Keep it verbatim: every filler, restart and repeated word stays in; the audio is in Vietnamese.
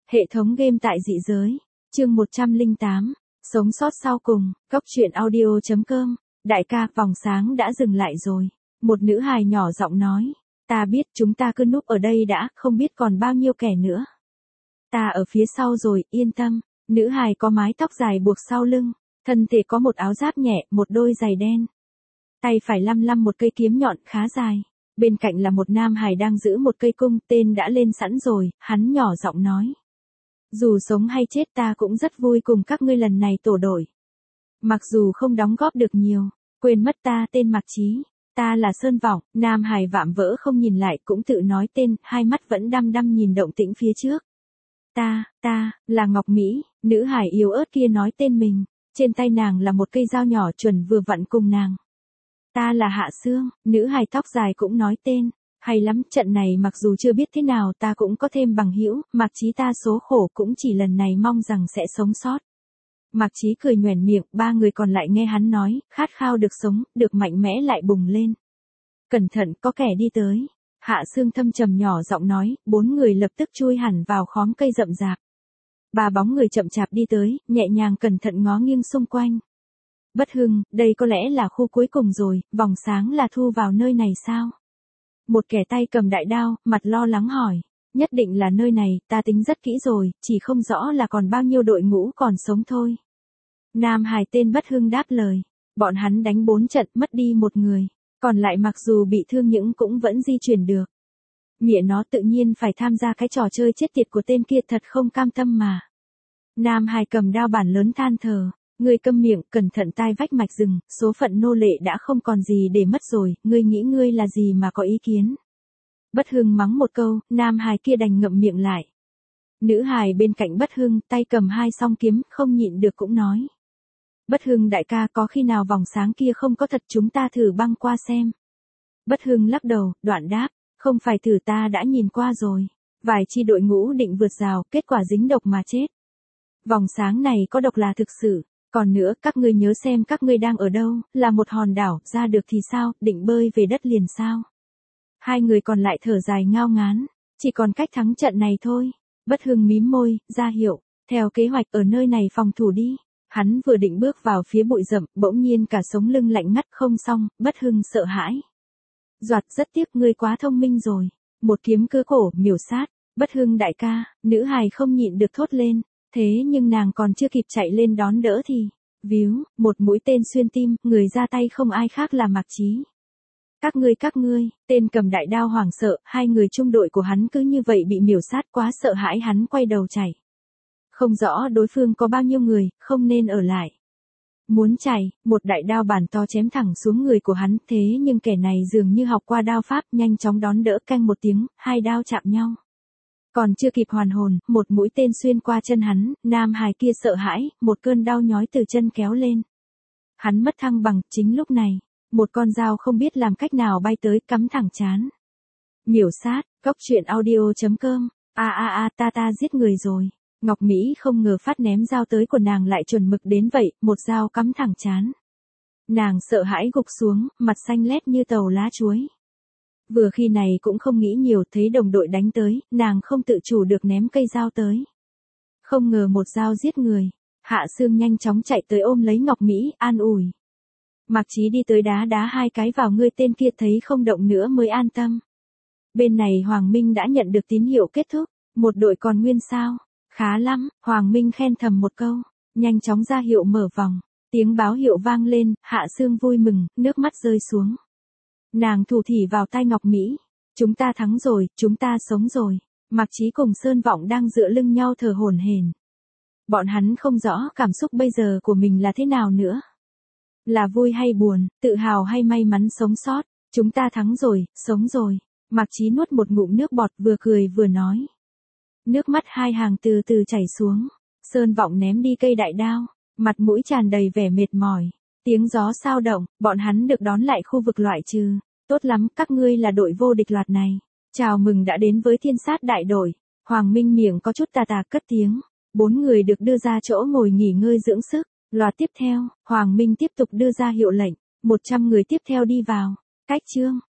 Hệ thống game tại dị giới. Chương một trăm lẻ tám. Sống sót sau cùng. Cốc truyện audio chấm com. Đại ca, vòng sáng đã dừng lại rồi. Một nữ hài nhỏ giọng nói. Ta biết, chúng ta cứ núp ở đây đã, không biết còn bao nhiêu kẻ nữa. Ta ở phía sau rồi, yên tâm. Nữ hài có mái tóc dài buộc sau lưng. Thân thể có một áo giáp nhẹ, một đôi giày đen. Tay phải lăm lăm một cây kiếm nhọn khá dài. Bên cạnh là một nam hài đang giữ một cây cung, tên đã lên sẵn rồi, hắn nhỏ giọng nói. Dù sống hay chết ta cũng rất vui cùng các ngươi lần này tổ đội. Mặc dù không đóng góp được nhiều, quên mất ta tên Mạc Chí, ta là Sơn Vọng, nam hài vạm vỡ không nhìn lại cũng tự nói tên, hai mắt vẫn đăm đăm nhìn động tĩnh phía trước. Ta, ta, là Ngọc Mỹ, nữ hài yếu ớt kia nói tên mình, trên tay nàng là một cây dao nhỏ chuẩn vừa vặn cùng nàng. Ta là Hạ Sương, nữ hài tóc dài cũng nói tên. Hay lắm, trận này mặc dù chưa biết thế nào ta cũng có thêm bằng hữu, Mạc Chí ta số khổ cũng chỉ lần này mong rằng sẽ sống sót. Mạc Chí cười nhoẻn miệng, ba người còn lại nghe hắn nói, khát khao được sống, được mạnh mẽ lại bùng lên. Cẩn thận, có kẻ đi tới. Hạ Sương thâm trầm nhỏ giọng nói, bốn người lập tức chui hẳn vào khóm cây rậm rạp. Ba bóng người chậm chạp đi tới, nhẹ nhàng cẩn thận ngó nghiêng xung quanh. Bất Hưng, đây có lẽ là khu cuối cùng rồi, vòng sáng là thu vào nơi này sao? Một kẻ tay cầm đại đao, mặt lo lắng hỏi. Nhất định là nơi này, ta tính rất kỹ rồi, chỉ không rõ là còn bao nhiêu đội ngũ còn sống thôi. Nam hài tên Bất Hưng đáp lời. Bọn hắn đánh bốn trận, mất đi một người. Còn lại mặc dù bị thương nhưng cũng vẫn di chuyển được. Mẹ nó tự nhiên phải tham gia cái trò chơi chết tiệt của tên kia, thật không cam tâm mà. Nam hài cầm đao bản lớn than thở. Ngươi câm miệng, cẩn thận tai vách mạch rừng, số phận nô lệ đã không còn gì để mất rồi, ngươi nghĩ ngươi là gì mà có ý kiến. Bất Hưng mắng một câu, nam hài kia đành ngậm miệng lại. Nữ hài bên cạnh Bất Hưng, tay cầm hai song kiếm, không nhịn được cũng nói. Bất Hưng đại ca, có khi nào vòng sáng kia không có thật, chúng ta thử băng qua xem. Bất Hưng lắc đầu, đoạn đáp, không phải thử, ta đã nhìn qua rồi. Vài chi đội ngũ định vượt rào, kết quả dính độc mà chết. Vòng sáng này có độc là thực sự. Còn nữa, các ngươi nhớ xem các ngươi đang ở đâu, là một hòn đảo, ra được thì sao, định bơi về đất liền sao? Hai người còn lại thở dài ngao ngán, chỉ còn cách thắng trận này thôi. Bất Hưng mím môi, ra hiệu, theo kế hoạch ở nơi này phòng thủ đi. Hắn vừa định bước vào phía bụi rậm, bỗng nhiên cả sống lưng lạnh ngắt, không xong, Bất Hưng sợ hãi. Doạt, rất tiếc, ngươi quá thông minh rồi. Một kiếm cưa cổ, miểu sát. Bất Hưng đại ca, nữ hài không nhịn được thốt lên. Thế nhưng nàng còn chưa kịp chạy lên đón đỡ thì, víu, một mũi tên xuyên tim, người ra tay không ai khác là Mạc Chí. Các ngươi các ngươi, tên cầm đại đao hoảng sợ, hai người trung đội của hắn cứ như vậy bị miểu sát, quá sợ hãi, hắn quay đầu chạy. Không rõ đối phương có bao nhiêu người, không nên ở lại. Muốn chạy, một đại đao bản to chém thẳng xuống người của hắn, thế nhưng kẻ này dường như học qua đao pháp, nhanh chóng đón đỡ, canh một tiếng, hai đao chạm nhau. Còn chưa kịp hoàn hồn, một mũi tên xuyên qua chân hắn, nam hài kia sợ hãi, một cơn đau nhói từ chân kéo lên. Hắn mất thăng bằng, chính lúc này, một con dao không biết làm cách nào bay tới, cắm thẳng trán. Miểu sát, cốc truyện audio chấm com, a a a ta ta giết người rồi. Ngọc Mỹ không ngờ phát ném dao tới của nàng lại chuẩn mực đến vậy, một dao cắm thẳng trán. Nàng sợ hãi gục xuống, mặt xanh lét như tàu lá chuối. Vừa khi này cũng không nghĩ nhiều, thấy đồng đội đánh tới, nàng không tự chủ được ném cây dao tới. Không ngờ một dao giết người. Hạ Sương nhanh chóng chạy tới ôm lấy Ngọc Mỹ, an ủi. Mạc Chí đi tới đá đá hai cái vào ngươi, tên kia thấy không động nữa mới an tâm. Bên này Hoàng Minh đã nhận được tín hiệu kết thúc, một đội còn nguyên sao. Khá lắm, Hoàng Minh khen thầm một câu, nhanh chóng ra hiệu mở vòng. Tiếng báo hiệu vang lên, Hạ Sương vui mừng, nước mắt rơi xuống. Nàng thủ thỉ vào tai Ngọc Mỹ. Chúng ta thắng rồi, chúng ta sống rồi. Mạc Chí cùng Sơn Vọng đang dựa lưng nhau thở hổn hển. Bọn hắn không rõ cảm xúc bây giờ của mình là thế nào nữa. Là vui hay buồn, tự hào hay may mắn sống sót. Chúng ta thắng rồi, sống rồi. Mạc Chí nuốt một ngụm nước bọt, vừa cười vừa nói. Nước mắt hai hàng từ từ chảy xuống. Sơn Vọng ném đi cây đại đao, mặt mũi tràn đầy vẻ mệt mỏi. Tiếng gió sao động, bọn hắn được đón lại khu vực loại trừ. Tốt lắm, các ngươi là đội vô địch loạt này. Chào mừng đã đến với thiên sát đại đội. Hoàng Minh miệng có chút tà tà cất tiếng. Bốn người được đưa ra chỗ ngồi nghỉ ngơi dưỡng sức. Loạt tiếp theo, Hoàng Minh tiếp tục đưa ra hiệu lệnh. Một trăm người tiếp theo đi vào. Cách chương.